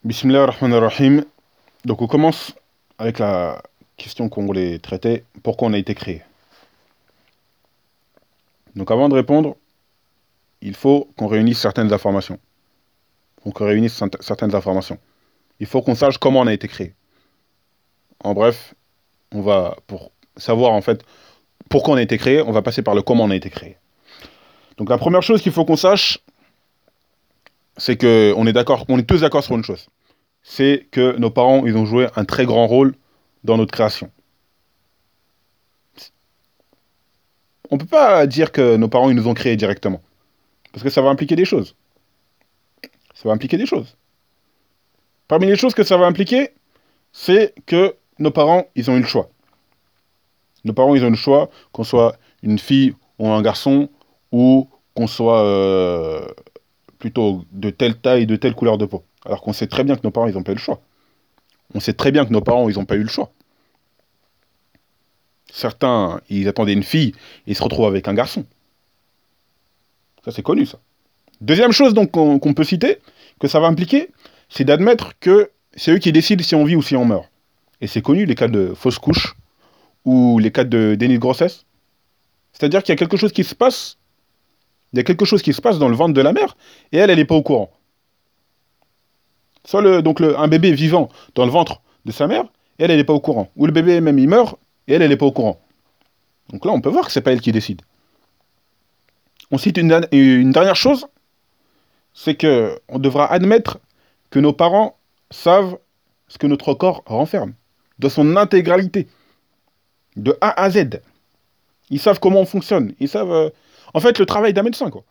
Bismillah ar-Rahman ar-Rahim. Donc on commence avec la question qu'on voulait traiter. Pourquoi on a été créé? Donc avant de répondre, il faut qu'on réunisse certaines informations. Certaines informations. Il faut qu'on sache comment on a été créé. En bref, pour savoir en fait pourquoi on a été créé, on va passer par le comment on a été créé. Donc la première chose qu'il faut qu'on sache, c'est que on est tous d'accord sur une chose. C'est que nos parents, ils ont joué un très grand rôle dans notre création. On ne peut pas dire que nos parents, ils nous ont créés directement. Parce que ça va impliquer des choses. Ça va impliquer des choses. Parmi les choses que ça va impliquer, c'est que nos parents, ils ont eu le choix. Nos parents, ils ont eu le choix, qu'on soit une fille ou un garçon, ou qu'on soit plutôt de telle taille, de telle couleur de peau. Alors qu'on sait très bien que nos parents, ils n'ont pas eu le choix. On sait très bien que nos parents, ils n'ont pas eu le choix. Certains, ils attendaient une fille, et ils se retrouvent avec un garçon. Ça, c'est connu, ça. Deuxième chose donc qu'on peut citer, que ça va impliquer, c'est d'admettre que c'est eux qui décident si on vit ou si on meurt. Et c'est connu, les cas de fausse couche ou les cas de déni de grossesse. C'est-à-dire qu'il y a quelque chose qui se passe, il y a quelque chose qui se passe dans le ventre de la mère, et elle n'est pas au courant. Soit un bébé vivant dans le ventre de sa mère, et elle n'est pas au courant. Ou le bébé même, il meurt, et elle n'est pas au courant. Donc là, on peut voir que c'est pas elle qui décide. On cite une dernière chose, c'est que on devra admettre que nos parents savent ce que notre corps renferme, de son intégralité, de A à Z. Ils savent comment on fonctionne. Ils savent, en fait, le travail d'un médecin, quoi.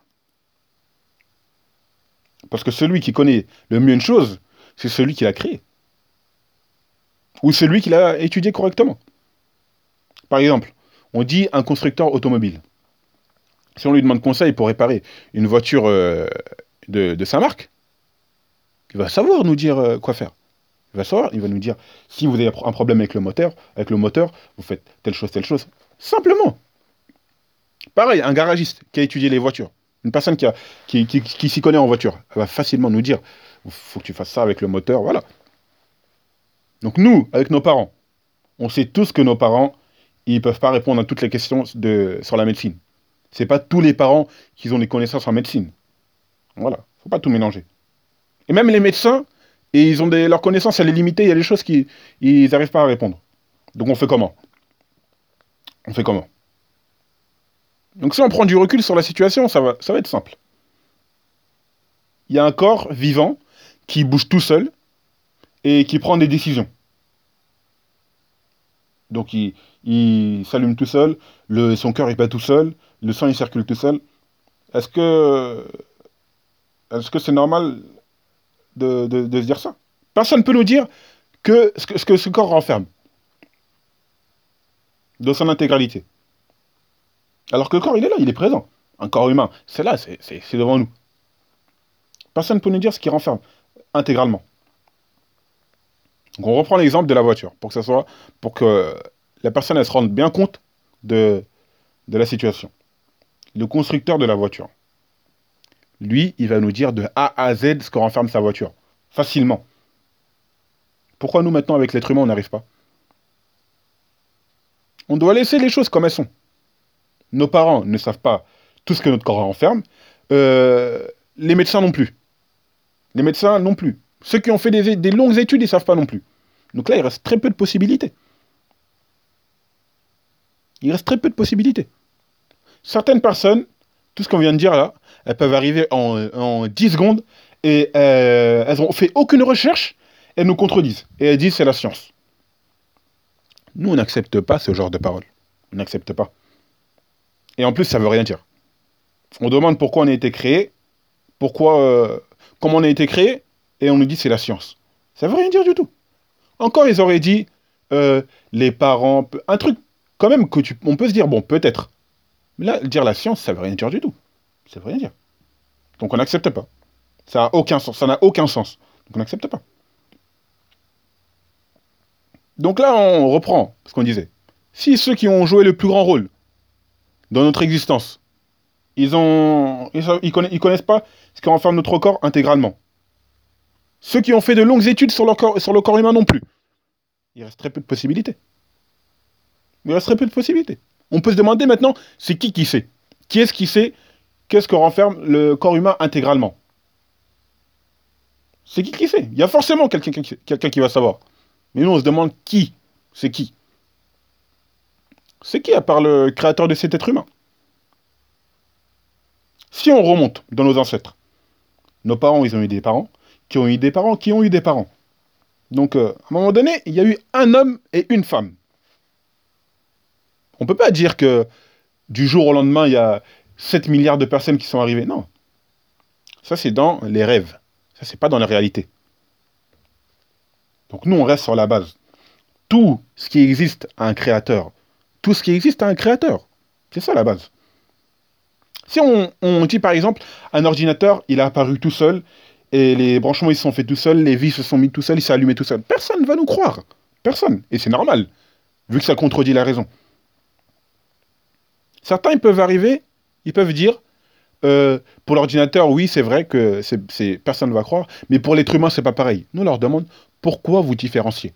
Parce que celui qui connaît le mieux une chose, c'est celui qui l'a créé. Ou celui qui l'a étudié correctement. Par exemple, on dit un constructeur automobile. Si on lui demande conseil pour réparer une voiture de sa marque, il va savoir nous dire quoi faire. Il va savoir, il va nous dire, si vous avez un problème avec le moteur, vous faites telle chose, telle chose. Simplement. Pareil, un garagiste qui a étudié les voitures, une personne qui s'y connaît en voiture, elle va facilement nous dire, il faut que tu fasses ça avec le moteur, voilà. Donc nous, avec nos parents, on sait tous que nos parents, ils ne peuvent pas répondre à toutes les questions sur la médecine. C'est pas tous les parents qui ont des connaissances en médecine. Voilà, faut pas tout mélanger. Et même les médecins, et leurs connaissances, elle est limitée, il y a des choses qu'ils n'arrivent pas à répondre. Donc on fait comment? On fait comment? Donc si on prend du recul sur la situation, ça va être simple. Il y a un corps vivant qui bouge tout seul et qui prend des décisions. Donc il s'allume tout seul, son cœur il bat tout seul, le sang il circule tout seul. Est-ce que est-ce que c'est normal de se dire ça? Personne ne peut nous dire que ce que ce corps renferme, dans son intégralité. Alors que le corps, il est là, il est présent. Un corps humain, c'est là, c'est devant nous. Personne ne peut nous dire ce qu'il renferme intégralement. Donc on reprend l'exemple de la voiture, pour que la personne elle se rende bien compte de la situation. Le constructeur de la voiture, lui, il va nous dire de A à Z ce que renferme sa voiture. Facilement. Pourquoi nous, maintenant, avec l'être humain, on n'arrive pas? On doit laisser les choses comme elles sont. Nos parents ne savent pas tout ce que notre corps renferme. Les médecins non plus. Les médecins non plus. Ceux qui ont fait des longues études, ils ne savent pas non plus. Donc là, il reste très peu de possibilités. Il reste très peu de possibilités. Certaines personnes, tout ce qu'on vient de dire là, elles peuvent arriver en 10 secondes et elles n'ont fait aucune recherche, elles nous contredisent. Et elles disent c'est la science. Nous, on n'accepte pas ce genre de paroles. On n'accepte pas. Et en plus, ça veut rien dire. On demande pourquoi on a été créé, comment on a été créé, et on nous dit c'est la science. Ça veut rien dire du tout. Encore, ils auraient dit les parents, un truc quand même on peut se dire bon peut-être. Mais là, dire la science, ça veut rien dire du tout. Ça veut rien dire. Donc on n'accepte pas. Ça n'a aucun sens. Ça n'a aucun sens. Donc on n'accepte pas. Donc là, on reprend ce qu'on disait. Si ceux qui ont joué le plus grand rôle dans notre existence, ils connaissent pas ce qui renferme notre corps intégralement. Ceux qui ont fait de longues études sur le corps humain non plus. Il reste très peu de possibilités. Il reste très peu de possibilités. On peut se demander maintenant, c'est qui sait? Qui est-ce qui sait qu'est-ce que renferme le corps humain intégralement? C'est qui sait? Il y a forcément quelqu'un qui va savoir. Mais nous, on se demande qui? C'est qui? C'est qui à part le créateur de cet être humain? Si on remonte dans nos ancêtres, nos parents, ils ont eu des parents, qui ont eu des parents, qui ont eu des parents. Donc, à un moment donné, il y a eu un homme et une femme. On ne peut pas dire que du jour au lendemain, il y a 7 milliards de personnes qui sont arrivées. Non. Ça, c'est dans les rêves. Ça, c'est pas dans la réalité. Donc, nous, on reste sur la base. Tout ce qui existe a un créateur. Tout ce qui existe a un créateur. C'est ça la base. Si on dit par exemple, un ordinateur, il a apparu tout seul, et les branchements ils se sont faits tout seuls, les vis se sont mis tout seuls, il s'est allumé tout seul. Personne ne va nous croire. Personne. Et c'est normal, vu que ça contredit la raison. Certains, ils peuvent arriver, ils peuvent dire, pour l'ordinateur, oui, c'est vrai que personne ne va croire, mais pour l'être humain, c'est pas pareil. Nous, on leur demande, pourquoi vous différenciez?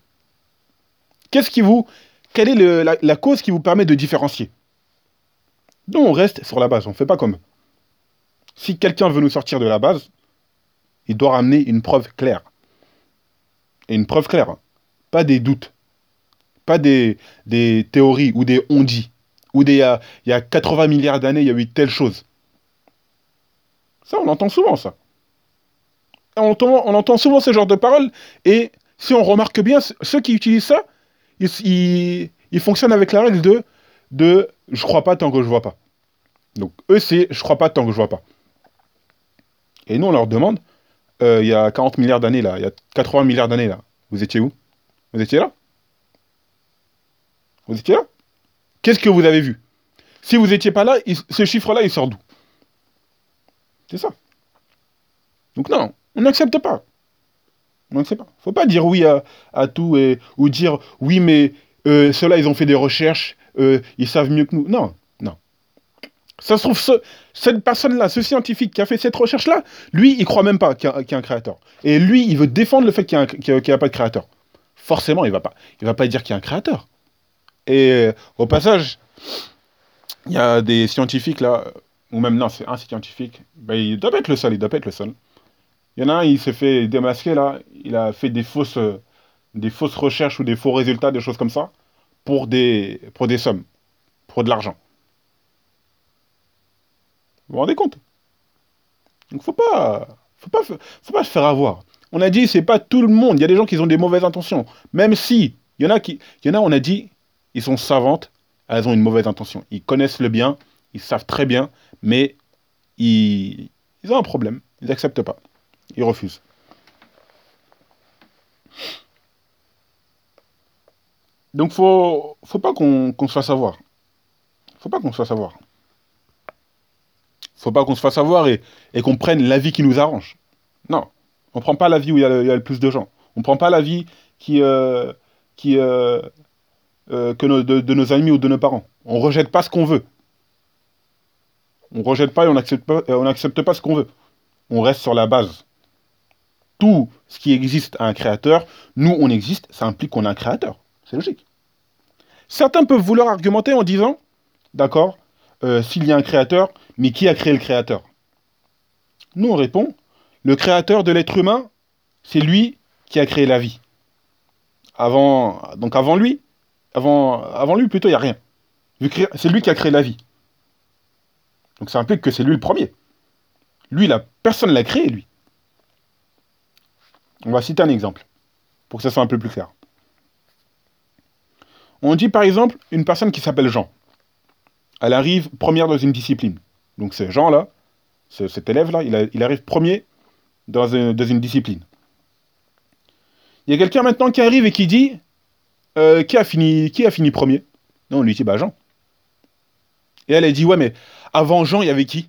Quelle est la cause qui vous permet de différencier? Nous, on reste sur la base, on ne fait pas comme eux. Si quelqu'un veut nous sortir de la base, il doit ramener une preuve claire. Et une preuve claire, hein. Pas des doutes, pas des théories ou des on-dit, ou il y a 80 milliards d'années, il y a eu telle chose. Ça, on entend souvent ça. On entend souvent ce genre de paroles, et si on remarque bien, ceux qui utilisent ça, ils fonctionnent avec la règle de je crois pas tant que je vois pas. Donc eux, c'est je crois pas tant que je vois pas. Et nous, on leur demande, il y a 40 milliards d'années là, il y a 80 milliards d'années là, vous étiez où? Vous étiez là? Vous étiez là? Qu'est-ce que vous avez vu? Si vous n'étiez pas là, ce chiffre-là, il sort d'où? C'est ça. Donc non, on n'accepte pas. On n'accepte pas. Faut pas dire oui à tout ou dire oui, mais ceux-là, ils ont fait des recherches, ils savent mieux que nous. Non, non. Ça se trouve, cette personne-là, ce scientifique qui a fait cette recherche-là, lui, il croit même pas qu'il y a un créateur. Et lui, il veut défendre le fait qu'il n'y a pas de créateur. Forcément, il va pas dire qu'il y a un créateur. Et au passage, il y a des scientifiques là, ou même non, c'est un scientifique, ben, il doit pas être le seul, il doit pas être le seul. Il y en a un, il s'est fait démasquer là, il a fait des fausses recherches ou des faux résultats, des choses comme ça, pour des sommes, pour de l'argent. Vous vous rendez compte? Donc faut pas se faire avoir. On a dit, c'est pas tout le monde. Il y a des gens qui ont des mauvaises intentions. Même si, il y en a, on a dit, ils sont savantes, elles ont une mauvaise intention. Ils connaissent le bien, ils savent très bien, mais ils ont un problème. Ils n'acceptent pas. Ils refusent. Donc faut pas qu'on se fasse avoir. Faut pas qu'on se fasse avoir. Faut pas qu'on se fasse avoir et qu'on prenne la vie qui nous arrange. Non. On prend pas la vie où il y a le plus de gens. On prend pas la vie qui, qui, de nos amis ou de nos parents. On rejette pas ce qu'on veut. On rejette pas et on n'accepte pas ce qu'on veut. On reste sur la base. Tout ce qui existe a un créateur. Nous, on existe, ça implique qu'on a un créateur. C'est logique. Certains peuvent vouloir argumenter en disant, d'accord, s'il y a un créateur, mais qui a créé le créateur? Nous, on répond, le créateur de l'être humain, c'est lui qui a créé la vie. Donc avant lui, plutôt, il n'y a rien. C'est lui qui a créé la vie. Donc ça implique que c'est lui le premier. Lui, personne ne l'a créé, lui. On va citer un exemple, pour que ça soit un peu plus clair. On dit par exemple une personne qui s'appelle Jean. Elle arrive première dans une discipline. Donc c'est Jean-là, cet élève-là, il arrive premier dans une discipline. Il y a quelqu'un maintenant qui arrive et qui dit qui a fini premier? Non, on lui dit bah Jean. Et elle dit ouais, mais avant Jean, il y avait qui?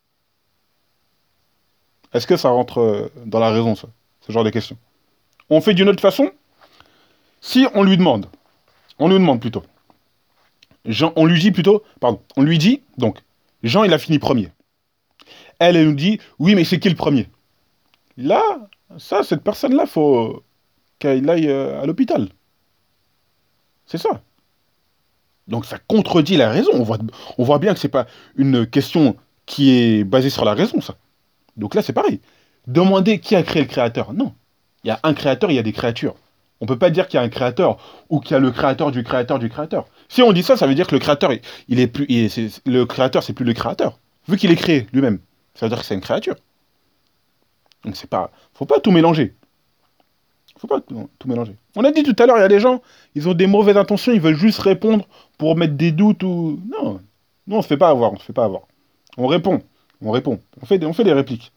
Est-ce que ça rentre dans la raison, ça, ce genre de questions? On fait d'une autre façon. Si on lui demande plutôt. Jean, on lui dit plutôt, pardon, on lui dit, donc, Jean, il a fini premier. Elle nous dit, oui, mais c'est qui le premier? Là, cette personne-là, faut qu'elle aille à l'hôpital. C'est ça. Donc ça contredit la raison. On voit bien que c'est pas une question qui est basée sur la raison, ça. Donc là, c'est pareil. Demander qui a créé le créateur. Non. Il y a un créateur, il y a des créatures. On peut pas dire qu'il y a un créateur ou qu'il y a le créateur du créateur du créateur. Si on dit ça, ça veut dire que le créateur, il est plus, le créateur, c'est plus le créateur. Vu qu'il est créé lui-même, ça veut dire que c'est une créature. Donc c'est pas, faut pas tout mélanger. Faut pas tout mélanger. On a dit tout à l'heure, il y a des gens, ils ont des mauvaises intentions, ils veulent juste répondre pour mettre des doutes ou... Non, non, on se fait pas avoir, on se fait pas avoir. On répond, on répond. On fait des répliques.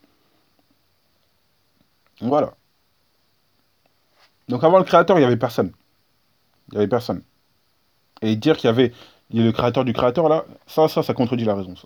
Voilà. Donc avant le créateur, il y avait personne. Il y avait personne. Et dire il y a le créateur du créateur, là, ça contredit la raison, ça.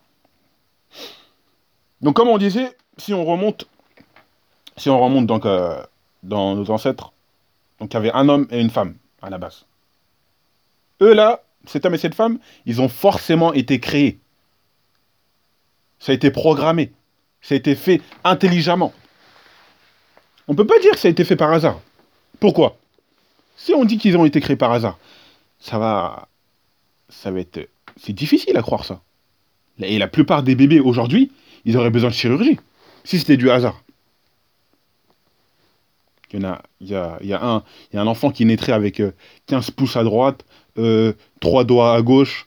Donc comme on disait, si on remonte donc dans nos ancêtres, donc il y avait un homme et une femme, à la base. Eux, là, cet homme et cette femme, ils ont forcément été créés. Ça a été programmé. Ça a été fait intelligemment. On peut pas dire que ça a été fait par hasard. Pourquoi? Si on dit qu'ils ont été créés par hasard, ça va... Ça va être... C'est difficile à croire ça. Et la plupart des bébés aujourd'hui, ils auraient besoin de chirurgie. Si c'était du hasard. Il y a un enfant qui naîtrait avec 15 pouces à droite, 3 doigts à gauche,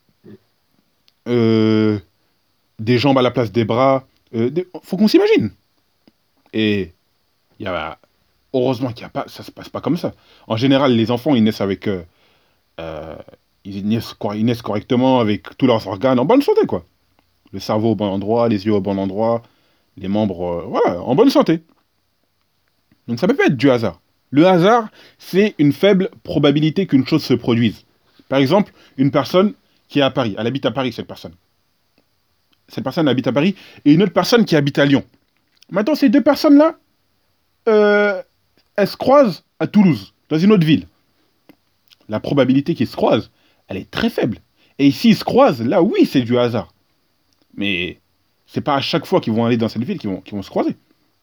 euh, des jambes à la place des bras. Faut qu'on s'imagine. Et il y a, heureusement qu'il y a pas, ça se passe pas comme ça. En général, les enfants, ils naissent avec, euh, ils naissent correctement avec tous leurs organes en bonne santé, quoi. Le cerveau au bon endroit, les yeux au bon endroit, les membres, voilà, en bonne santé. Donc ça peut pas être du hasard. Le hasard, c'est une faible probabilité qu'une chose se produise. Par exemple, une personne qui est à Paris, elle habite à Paris, cette personne. Cette personne habite à Paris, et une autre personne qui habite à Lyon. Maintenant, ces deux personnes-là, elles se croisent à Toulouse, dans une autre ville. La probabilité qu'ils se croisent, elle est très faible. Et s'ils se croisent, là, oui, c'est du hasard. Mais c'est pas à chaque fois qu'ils vont aller dans cette ville qu'ils vont se croiser.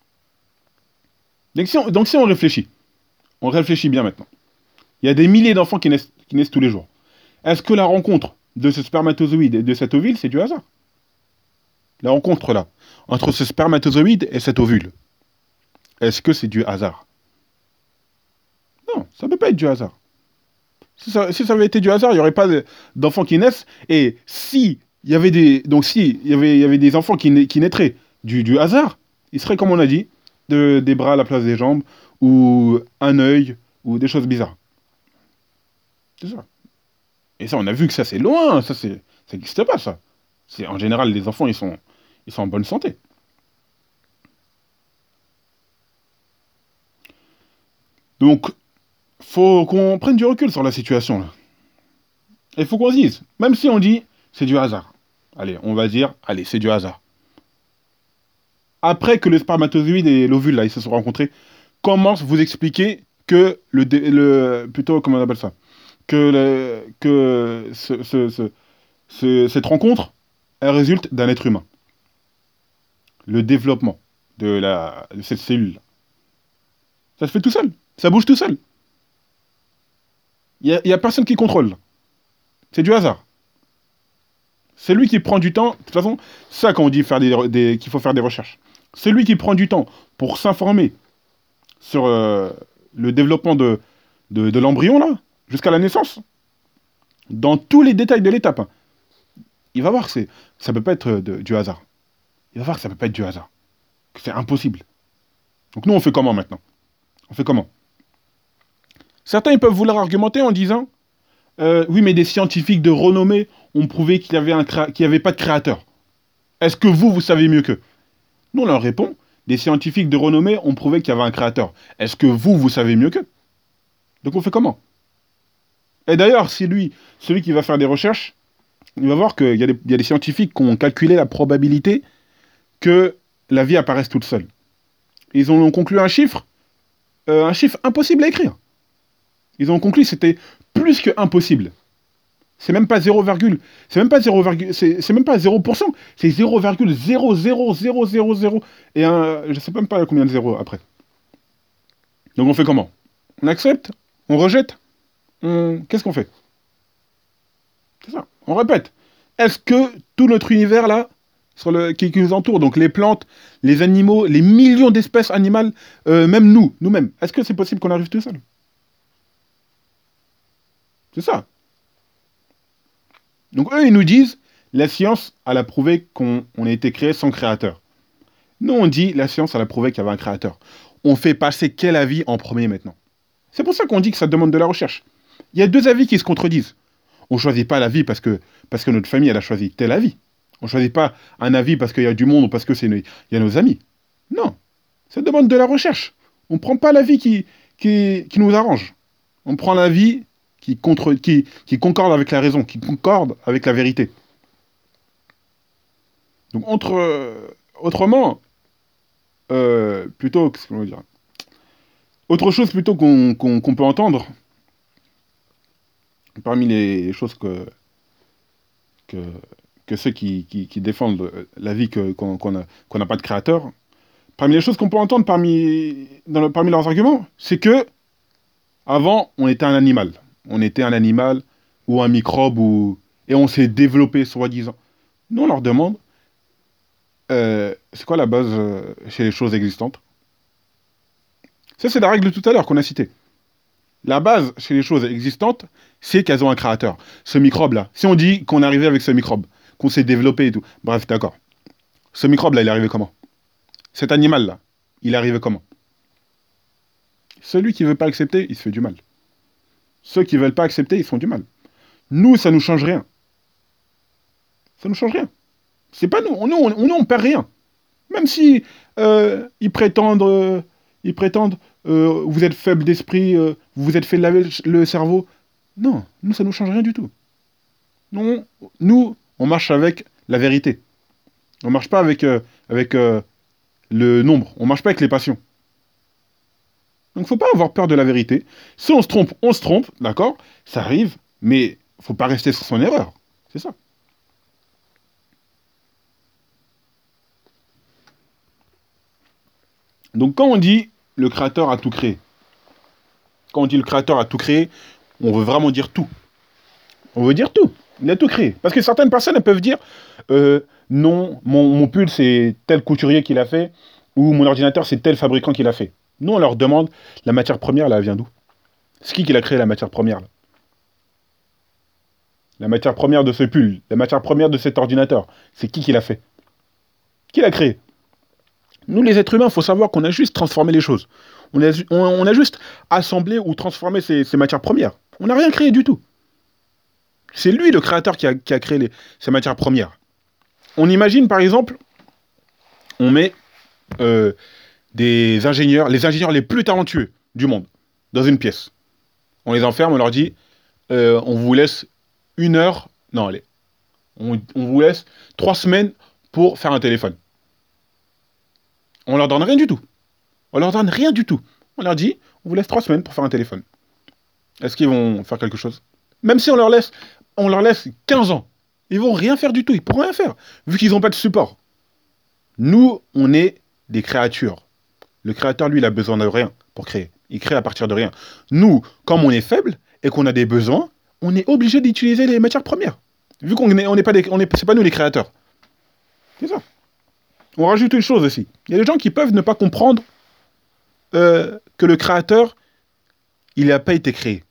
Donc si on réfléchit, on réfléchit bien maintenant. Il y a des milliers d'enfants qui naissent tous les jours. Est-ce que la rencontre de ce spermatozoïde et de cet ovule, c'est du hasard? La rencontre là, entre ce spermatozoïde et cet ovule, est-ce que c'est du hasard? Non, ça ne peut pas être du hasard. Si ça avait été du hasard, il n'y aurait pas d'enfants qui naissent. Et si il y avait des enfants qui naîtraient du hasard, ils seraient, comme on a dit, des bras à la place des jambes, ou un œil, ou des choses bizarres. C'est ça. Et ça, on a vu que ça, c'est loin. Ça n'existe pas, ça. En général, les enfants, ils sont en bonne santé. Donc, faut qu'on prenne du recul sur la situation, là. Et faut qu'on se dise, même si on dit, c'est du hasard. Allez, on va dire, allez, c'est du hasard. Après que le spermatozoïde et l'ovule, là, ils se sont rencontrés, comment vous expliquer que plutôt, comment on appelle ça? Que cette rencontre, elle résulte d'un être humain. Le développement de cette cellule. Ça se fait tout seul. Ça bouge tout seul. Il y a personne qui contrôle. C'est du hasard. C'est lui qui prend du temps. De toute façon, ça quand on dit qu'il faut faire des recherches. C'est lui qui prend du temps pour s'informer sur le développement de l'embryon, là, jusqu'à la naissance. Dans tous les détails de l'étape. Hein. Il va voir que ça peut pas être du hasard. Il va voir que ça peut pas être du hasard. Que c'est impossible. Donc nous, on fait comment maintenant? On fait comment? Certains, ils peuvent vouloir argumenter en disant oui, mais des scientifiques de renommée ont prouvé qu'il n'y avait pas de créateur. Est-ce que vous savez mieux qu'eux? Nous, on leur répond des scientifiques de renommée ont prouvé qu'il y avait un créateur. Est-ce que vous savez mieux qu'eux? Donc on fait comment? Et d'ailleurs, si celui qui va faire des recherches, il va voir qu'il y a des scientifiques qui ont calculé la probabilité que la vie apparaisse toute seule. Ils ont conclu un chiffre impossible à écrire. Ils ont conclu que c'était plus que impossible. C'est même pas 0, c'est même pas 0, c'est même pas 0%, c'est 0,00000 et je sais même pas combien de zéros après. Donc on fait comment? On accepte? On rejette? Qu'est-ce qu'on fait? C'est ça. On répète. Est-ce que tout notre univers là, qui nous entoure, donc les plantes, les animaux, les millions d'espèces animales, même nous-mêmes, est-ce que c'est possible qu'on arrive tout seul? C'est ça. Donc eux, ils nous disent, la science, elle a prouvé qu'on a été créé sans créateur. Nous, on dit, la science, elle a prouvé qu'il y avait un créateur. On fait passer quel avis en premier maintenant? C'est pour ça qu'on dit que ça demande de la recherche. Il y a deux avis qui se contredisent. On ne choisit pas l'avis parce que notre famille, elle a choisi tel avis. On ne choisit pas un avis parce qu'il y a du monde ou parce que il y a nos amis. Non. Ça demande de la recherche. On ne prend pas l'avis qui nous arrange. On prend l'avis qui concorde avec la raison, qui concorde avec la vérité. Donc, autrement, plutôt, qu'est-ce qu'on veut dire? Autre chose plutôt qu'on peut entendre, parmi les choses que, que ceux qui défendent l'avis qu'on n'a pas de créateur, parmi les choses qu'on peut entendre parmi leurs arguments, c'est que avant, on était un animal. On était un animal ou un microbe et on s'est développé, soi-disant. Nous, on leur demande, c'est quoi la base chez les choses existantes? Ça, c'est la règle de tout à l'heure qu'on a citée. La base chez les choses existantes, c'est qu'elles ont un créateur. Ce microbe-là, si on dit qu'on est arrivé avec ce microbe, qu'on s'est développé et tout, bref, d'accord. Ce microbe-là, il est arrivé comment? Cet animal-là, il est arrivé comment? Celui qui ne veut pas accepter, il se fait du mal. Ceux qui ne veulent pas accepter, ils se font du mal. Nous, ça ne nous change rien. Ça ne nous change rien. C'est pas nous. Nous, on perd rien. Même si ils prétendent vous êtes faible d'esprit, vous vous êtes fait laver le cerveau. Non, nous, ça ne nous change rien du tout. Non, nous, on marche avec la vérité. On ne marche pas avec le nombre. On ne marche pas avec les passions. Donc, il ne faut pas avoir peur de la vérité. Si on se trompe, d'accord, ça arrive, mais il ne faut pas rester sur son erreur. C'est ça. Donc, quand on dit le créateur a tout créé, quand on dit le créateur a tout créé, on veut vraiment dire tout. On veut dire tout. Il a tout créé. Parce que certaines personnes, elles peuvent dire non, mon pull, c'est tel couturier qui l'a fait, ou mon ordinateur, c'est tel fabricant qui l'a fait. Nous, on leur demande la matière première, là, elle vient d'où? C'est qui l'a créé, la matière première là? La matière première de ce pull, la matière première de cet ordinateur, c'est qui l'a fait? Qui l'a créé? Nous, les êtres humains, il faut savoir qu'on a juste transformé les choses. On a juste assemblé ou transformé ces matières premières. On n'a rien créé du tout. C'est lui, le créateur, qui a créé ces matières premières. On imagine, par exemple, on met les ingénieurs les plus talentueux du monde dans une pièce. On les enferme, on leur dit, on vous laisse 1 heure, non, allez, on vous laisse 3 semaines pour faire un téléphone. On leur donne rien du tout. On leur donne rien du tout. On leur dit, on vous laisse 3 semaines pour faire un téléphone. Est-ce qu'ils vont faire quelque chose? Même si on leur laisse 15 ans, ils vont rien faire du tout, ils pourront rien faire, vu qu'ils n'ont pas de support. Nous, on est des créatures. Le créateur, lui, il a besoin de rien pour créer. Il crée à partir de rien. Nous, comme on est faible et qu'on a des besoins, on est obligé d'utiliser les matières premières. Vu qu'on n'est pas c'est pas nous les créateurs. C'est ça. On rajoute une chose aussi. Il y a des gens qui peuvent ne pas comprendre que le créateur, il n'a pas été créé.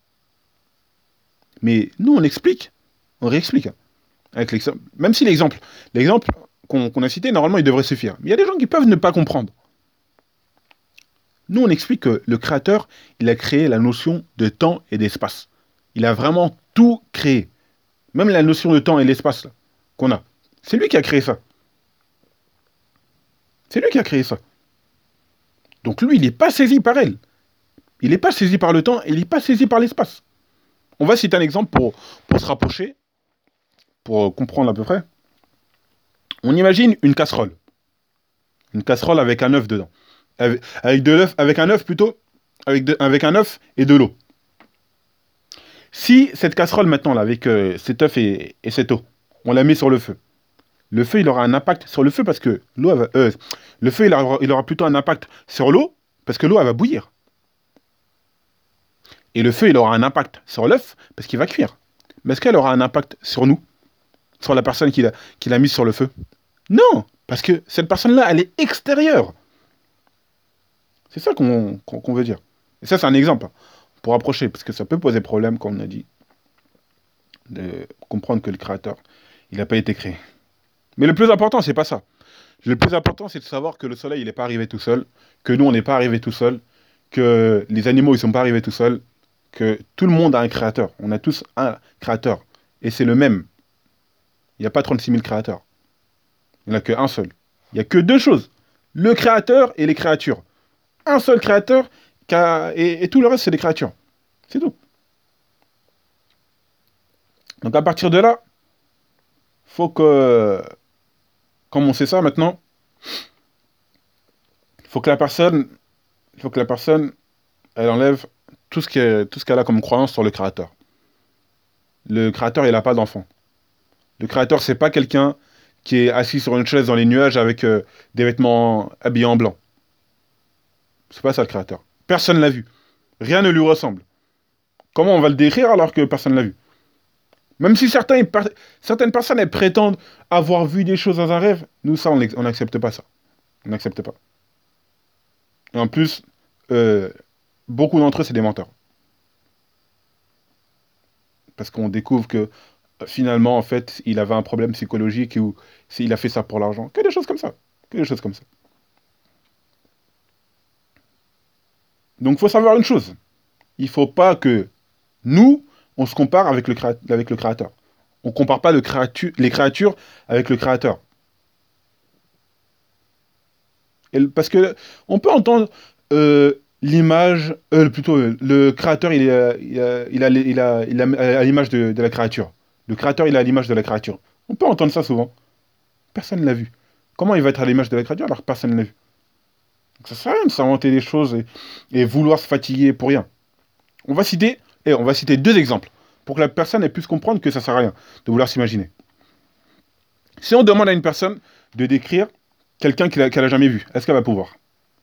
Mais nous, on explique. On réexplique. Avec l'exemple. Même si l'exemple qu'on a cité, normalement, il devrait suffire. Mais il y a des gens qui peuvent ne pas comprendre. Nous, on explique que le créateur, il a créé la notion de temps et d'espace. Il a vraiment tout créé. Même la notion de temps et l'espace qu'on a. C'est lui qui a créé ça. C'est lui qui a créé ça. Donc lui, il n'est pas saisi par elle. Il n'est pas saisi par le temps et il n'est pas saisi par l'espace. On va citer un exemple pour se rapprocher, pour comprendre à peu près. On imagine une casserole. Une casserole avec un œuf dedans. Avec un œuf plutôt, avec un œuf et de l'eau. Si cette casserole maintenant, là, avec cet œuf et cette eau, on la met sur le feu, il aura un impact sur le feu parce que l'eau, le feu, il aura plutôt un impact sur l'eau parce que l'eau, elle va bouillir. Et le feu, il aura un impact sur l'œuf parce qu'il va cuire. Mais est-ce qu'elle aura un impact sur nous, sur la personne qui l'a mise sur le feu? Non, parce que cette personne-là, elle est extérieure. C'est ça qu'on veut dire. Et ça, c'est un exemple pour approcher, parce que ça peut poser problème, comme on a dit, de comprendre que le créateur, il n'a pas été créé. Mais le plus important, c'est pas ça. Le plus important, c'est de savoir que le soleil, il n'est pas arrivé tout seul, que nous, on n'est pas arrivé tout seul, que les animaux, ils sont pas arrivés tout seuls, que tout le monde a un créateur. On a tous un créateur. Et c'est le même. Il n'y a pas 36 000 créateurs. Il n'y en a qu'un seul. Il n'y a que deux choses. Le créateur et les créatures. Un seul créateur et tout le reste, c'est des créatures. C'est tout. Donc à partir de là, faut que, comme on sait ça maintenant, faut que la personne, elle enlève tout ce qu'elle a comme croyance sur le créateur. Le créateur, il n'a pas d'enfant. Le créateur, c'est pas quelqu'un qui est assis sur une chaise dans les nuages avec des vêtements habillés en blanc. C'est pas ça le créateur. Personne l'a vu. Rien ne lui ressemble. Comment on va le décrire alors que personne l'a vu? Même si certaines personnes elles prétendent avoir vu des choses dans un rêve, nous ça on n'accepte pas ça. On n'accepte pas. Et en plus, euh, beaucoup d'entre eux c'est des menteurs. Parce qu'on découvre que finalement en fait il avait un problème psychologique ou s'il a fait ça pour l'argent. Que des choses comme ça. Que des choses comme ça. Donc il faut savoir une chose. Il ne faut pas que nous, on se compare avec avec le créateur. On ne compare pas les créatures avec le créateur. Parce que on peut entendre l'image, plutôt le créateur, il a l'image de la créature. Le créateur, il a l'image de la créature. On peut entendre ça souvent. Personne ne l'a vu. Comment il va être à l'image de la créature alors que personne ne l'a vu? Donc, ça sert à rien de s'inventer des choses et vouloir se fatiguer pour rien. On va citer deux exemples pour que la personne ait puisse comprendre que ça sert à rien de vouloir s'imaginer. Si on demande à une personne de décrire quelqu'un qu'elle a jamais vu, est-ce qu'elle va pouvoir?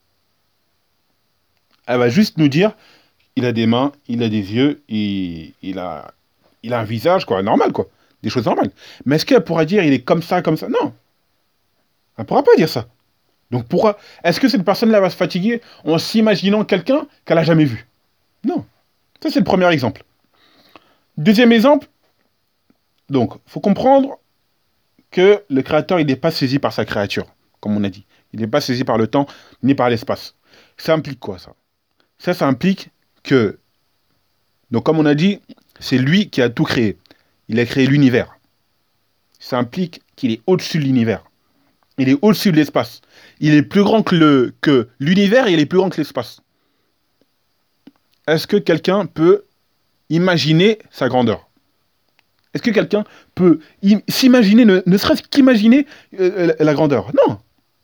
Elle va juste nous dire, il a des mains, il a des yeux, il a un visage, quoi, normal, quoi. Des choses normales. Mais est-ce qu'elle pourra dire, il est comme ça, comme ça? Non. Elle ne pourra pas dire ça. Donc pourquoi? Est-ce que cette personne-là va se fatiguer en s'imaginant quelqu'un qu'elle n'a jamais vu? Non. Ça, c'est le premier exemple. Deuxième exemple, donc, faut comprendre que le créateur, il n'est pas saisi par sa créature, comme on a dit. Il n'est pas saisi par le temps, ni par l'espace. Ça implique quoi, ça? Ça implique que, donc comme on a dit, c'est lui qui a tout créé. Il a créé l'univers. Ça implique qu'il est au-dessus de l'univers. Il est au-dessus de l'espace. Il est plus grand que l'univers et il est plus grand que l'espace. Est-ce que quelqu'un peut imaginer sa grandeur? Est-ce que quelqu'un peut s'imaginer, ne serait-ce qu'imaginer la grandeur? Non.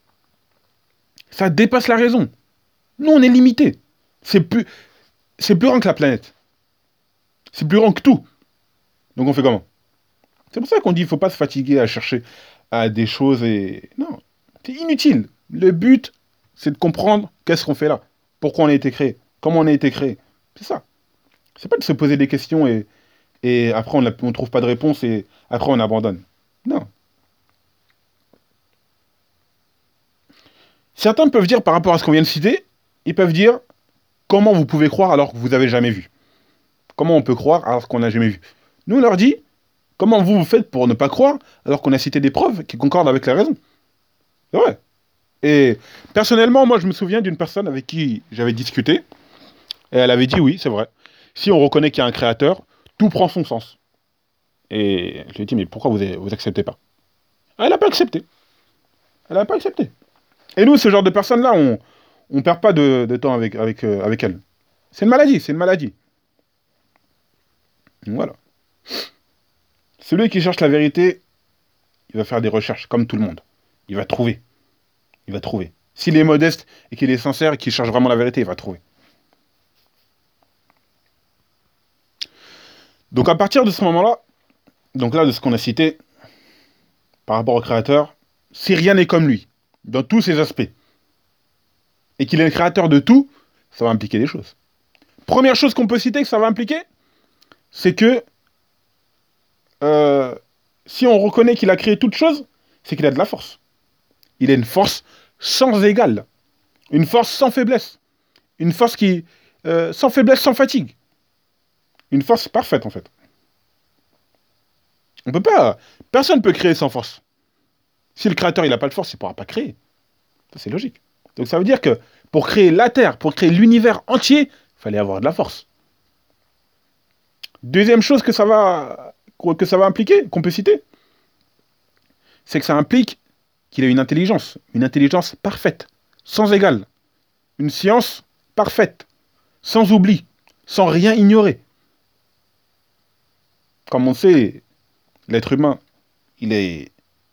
Ça dépasse la raison. Nous, on est limité. C'est plus grand que la planète. C'est plus grand que tout. Donc on fait comment? C'est pour ça qu'on dit qu'il ne faut pas se fatiguer à chercher à des choses et... Non, c'est inutile. Le but, c'est de comprendre qu'est-ce qu'on fait là. Pourquoi on a été créé. Comment on a été créé. C'est ça. C'est pas de se poser des questions et après on ne trouve pas de réponse et après on abandonne. Non. Certains peuvent dire par rapport à ce qu'on vient de citer, ils peuvent dire comment vous pouvez croire alors que vous n'avez jamais vu. Comment on peut croire alors qu'on n'a jamais vu. Nous on leur dit comment vous faites pour ne pas croire alors qu'on a cité des preuves qui concordent avec la raison. C'est vrai. Et personnellement, moi je me souviens d'une personne avec qui j'avais discuté et elle avait dit oui, c'est vrai. Si on reconnaît qu'il y a un créateur, tout prend son sens. Et je lui ai dit mais pourquoi vous acceptez pas? Elle n'a pas accepté. Elle n'a pas accepté. Et nous, ce genre de personnes-là, on ne perd pas de temps avec elles. C'est une maladie, c'est une maladie. Donc, voilà. Celui qui cherche la vérité, il va faire des recherches comme tout le monde. Il va trouver. Il va trouver. S'il est modeste et qu'il est sincère et qu'il cherche vraiment la vérité, il va trouver. Donc à partir de ce moment-là, donc là, de ce qu'on a cité, par rapport au créateur, si rien n'est comme lui, dans tous ses aspects, et qu'il est le créateur de tout, ça va impliquer des choses. Première chose qu'on peut citer que ça va impliquer, c'est que euh, si on reconnaît qu'il a créé toute chose, c'est qu'il a de la force. Il a une force sans égale, une force sans faiblesse, une force qui sans faiblesse, sans fatigue, une force parfaite en fait. On peut pas, personne ne peut créer sans force. Si le créateur il n'a pas de force, il ne pourra pas créer. Ça c'est logique. Donc ça veut dire que pour créer la Terre, pour créer l'univers entier, il fallait avoir de la force. Deuxième chose que ça va impliquer, qu'on peut citer, c'est que ça implique qu'il ait une intelligence parfaite, sans égale, une science parfaite, sans oubli, sans rien ignorer. Comme on sait, l'être humain, il est,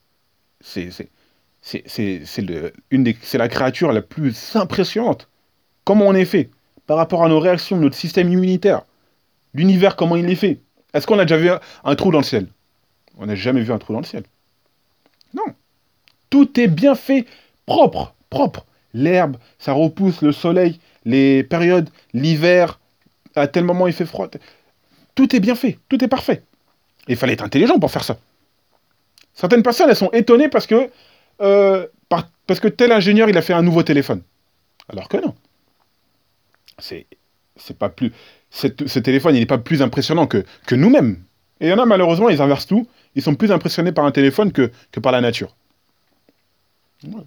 c'est la créature la plus impressionnante. Comment on est fait par rapport à nos réactions, notre système immunitaire, l'univers, comment il est fait. Est-ce qu'on a déjà vu un trou dans le ciel? On n'a jamais vu un trou dans le ciel. Non. Tout est bien fait, propre, propre. L'herbe, ça repousse, le soleil, les périodes, l'hiver, à tel moment il fait froid. Tout est bien fait, tout est parfait. Et il fallait être intelligent pour faire ça. Certaines personnes, elles sont étonnées parce que tel ingénieur, il a fait un nouveau téléphone. Alors que non. C'est pas plus... Ce téléphone, il n'est pas plus impressionnant que nous-mêmes. Et il y en a, malheureusement, ils inversent tout. Ils sont plus impressionnés par un téléphone que par la nature. Ouais.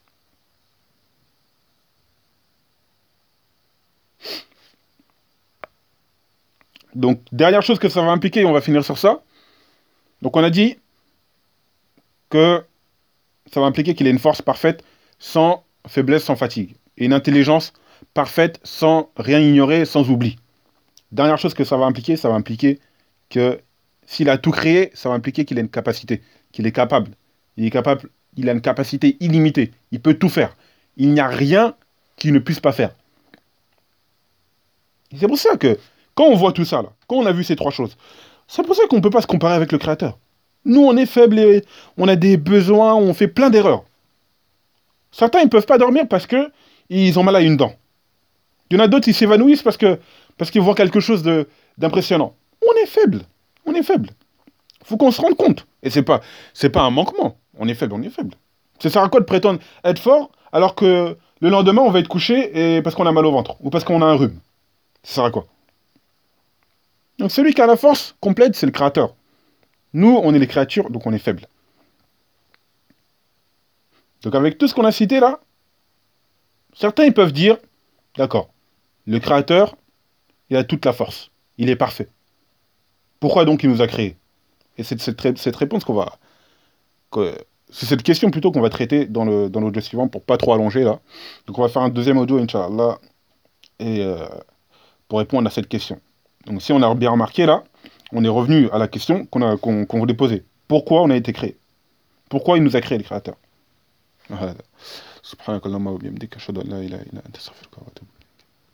Donc, dernière chose que ça va impliquer, on va finir sur ça. Donc, on a dit que ça va impliquer qu'il ait une force parfaite, sans faiblesse, sans fatigue. Et une intelligence parfaite, sans rien ignorer, sans oubli. Dernière chose que ça va impliquer que s'il a tout créé, ça va impliquer qu'il a une capacité, qu'il est capable. Il est capable, il a une capacité illimitée. Il peut tout faire. Il n'y a rien qu'il ne puisse pas faire. Et c'est pour ça que, quand on voit tout ça, là, quand on a vu ces trois choses, c'est pour ça qu'on ne peut pas se comparer avec le Créateur. Nous, on est faibles et on a des besoins, on fait plein d'erreurs. Certains, ils ne peuvent pas dormir parce que ils ont mal à une dent. Il y en a d'autres, ils s'évanouissent parce qu'ils voient quelque chose d'impressionnant. On est faible. On est faible. Il faut qu'on se rende compte. Et c'est pas un manquement. On est faible, on est faible. Ça sert à quoi de prétendre être fort alors que le lendemain, on va être couché et parce qu'on a mal au ventre ou parce qu'on a un rhume? Ça sert à quoi? Donc celui qui a la force complète, c'est le créateur. Nous, on est les créatures, donc on est faibles. Donc avec tout ce qu'on a cité là, certains ils peuvent dire, d'accord, le créateur, il a toute la force. Il est parfait. Pourquoi donc il nous a créés? Et c'est cette réponse c'est cette question plutôt qu'on va traiter dans l'audio suivant pour pas trop allonger là. Donc on va faire un deuxième audio, Inch'Allah, et pour répondre à cette question. Donc si on a bien remarqué là, on est revenu à la question qu'on voulait poser. Pourquoi on a été créé? Pourquoi il nous a créé le créateur? Subhanakallahumma wa bihamdika ashhadu an la ilaha illa anta astaghfiruka wa atubu